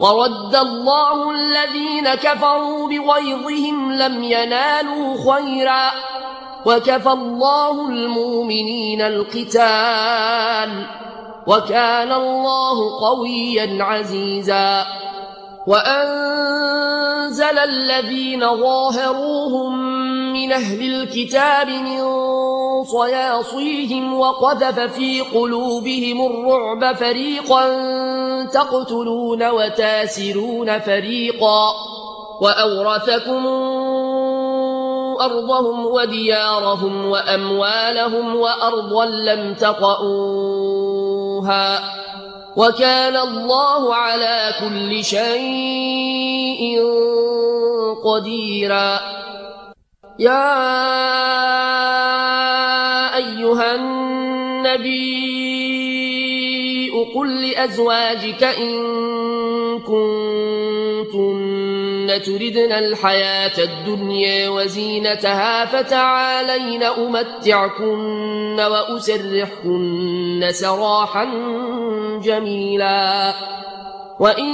ورد الله الذين كفروا بغيظهم لم ينالوا خيرا وكفى الله المؤمنين القتال وكان الله قويا عزيزا وأنزل الذين ظاهروهم من أهل الكتاب من صياصيهم وقذف في قلوبهم الرعب فريقا تقتلون وتاسرون فريقا وأورثكم أرضهم وديارهم وأموالهم وأرضا لم تطئوها وكان الله على كل شيء قديرا يا أيها النبي قل لأزواجك إن كنتن تردن الحياة الدنيا وزينتها فتعالين أمتعكن وأسرحكن سراحا جميلا وإن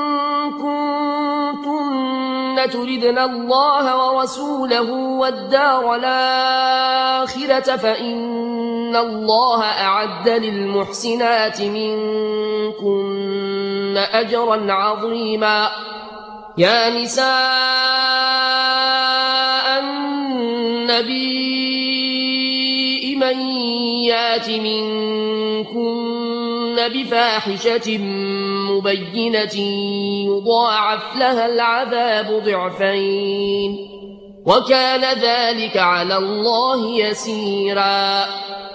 كنتن تردن الله ورسوله والدار الآخرة فإن الله أعد للمحسنات منكن أجرا عظيما يا نساء النبي من يات منكن بفاحشة مبينة يضاعف لها العذاب ضعفين وكان ذلك على الله يسيرا